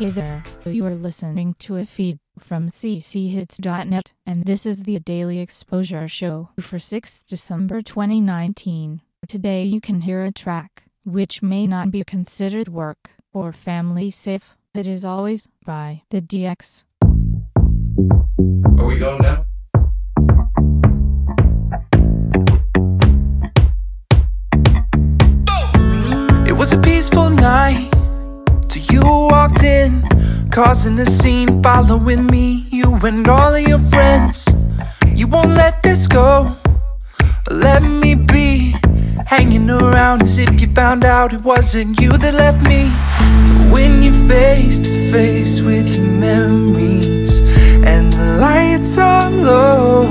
Hey there, you are listening to a feed from cchits.net, and this is the Daily Exposure Show for 6th December 2019. Today you can hear a track, which may not be considered work or family safe. It is Always by the DX. Are we going now? It was a peaceful night till you walked in, causing a scene, following me, you and all of your friends. You won't let this go, let me be, hanging around as if you found out it wasn't you that left me. When you're face to face with your memories and the lights are low,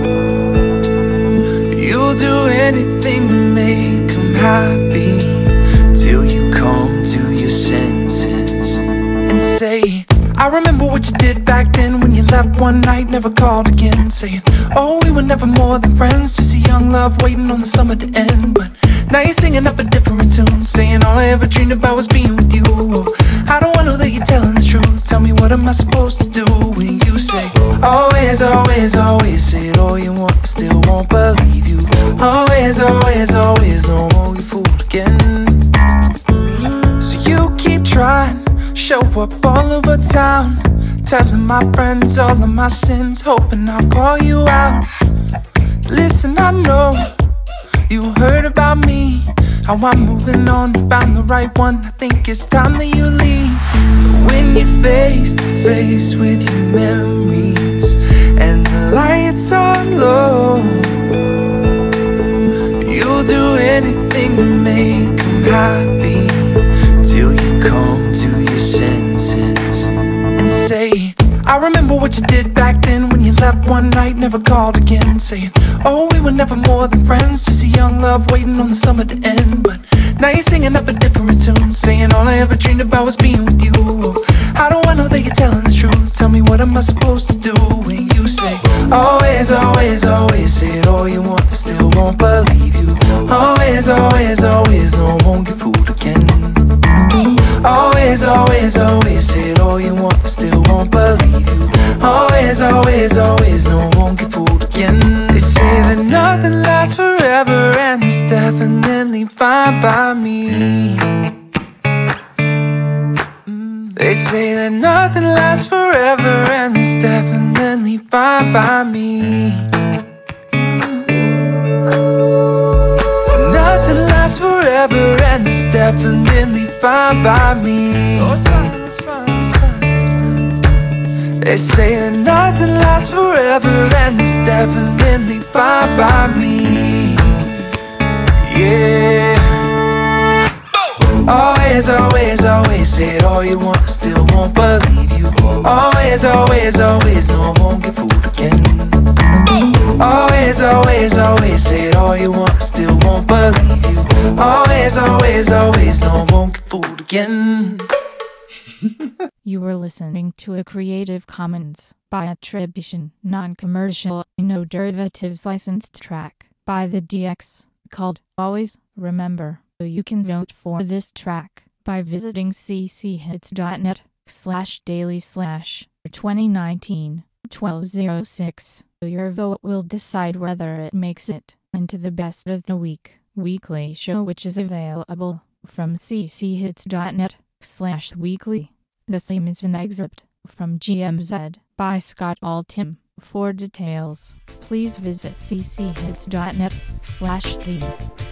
you'll do anything to make them happy, till you come to your senses and say, I remember what you did back then, when you left one night, never called again, saying, oh, we were never more than friends, just a young love waiting on the summer to end. But now you're singing up a different tune, saying all I ever dreamed about was being with you. How do I know that you're telling the truth? Tell me, what am I supposed to do when you say, always, always, always, say it all you want, I still won't believe you. Always, always, always, no more you fooled again. So you keep trying, show up all over town, telling my friends all of my sins, hoping I'll call you out. Listen, I know you heard about me, how I'm moving on, found the right one, I think it's time that you leave. When you're face to face with your memories and the lights are low, you'll do anything to make them happy, till you come to your senses and say, I remember what you did back then, when you left one night, never called again, saying, oh, we were never more than friends, just a young love waiting on the summer to end. But now you're singing up a different tune, saying all I ever dreamed about was being with you. How do I know that you're telling the truth? Tell me, what am I supposed to do when you say, always, always, always, say it all you want, I still won't believe you. Always, always, always, no, I won't get fooled again. Always, always, always, say it all you want, I still won't believe you. Always, always, always, no, I won't get fooled again. They say that nothing lasts forever, and it's definitely fine by me. They say that nothing lasts forever, and it's definitely fine by me. Nothing lasts forever, and it's definitely fine by me. Oh, it's fine, it's fine, it's fine, it's fine. They say that nothing lasts forever, and it's definitely fine by me. Yeah. Always, always, always, say it all you want, I still won't believe you. Always, always, always, no, I won't get fooled again. Always, always, always, say it all you want, I still won't believe you. Always, always, always, no, I won't get fooled again. You were listening to a Creative Commons by attribution, non-commercial, no derivatives licensed track by the DX, called Always. Remember, you can vote for this track by visiting cchits.net/daily/2019-1206. Your vote will decide whether it makes it into the best of the week weekly show, which is available from cchits.net/weekly. The theme is an excerpt from GMZ by Scott Altham. For details, please visit cchits.net/theme.